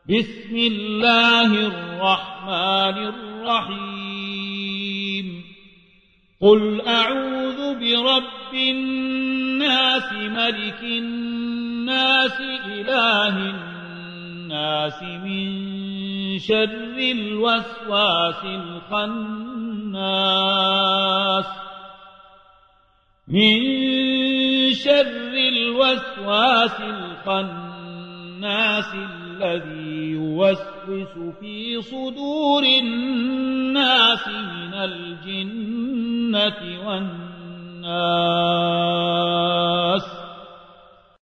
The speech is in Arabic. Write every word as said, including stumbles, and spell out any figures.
بسم الله الرحمن الرحيم قل أعوذ برب الناس ملك الناس إله الناس من شر الوسواس الخناس من شر الوسواس الخناس الذي يوسوس في صدور الناس من الجنة والناس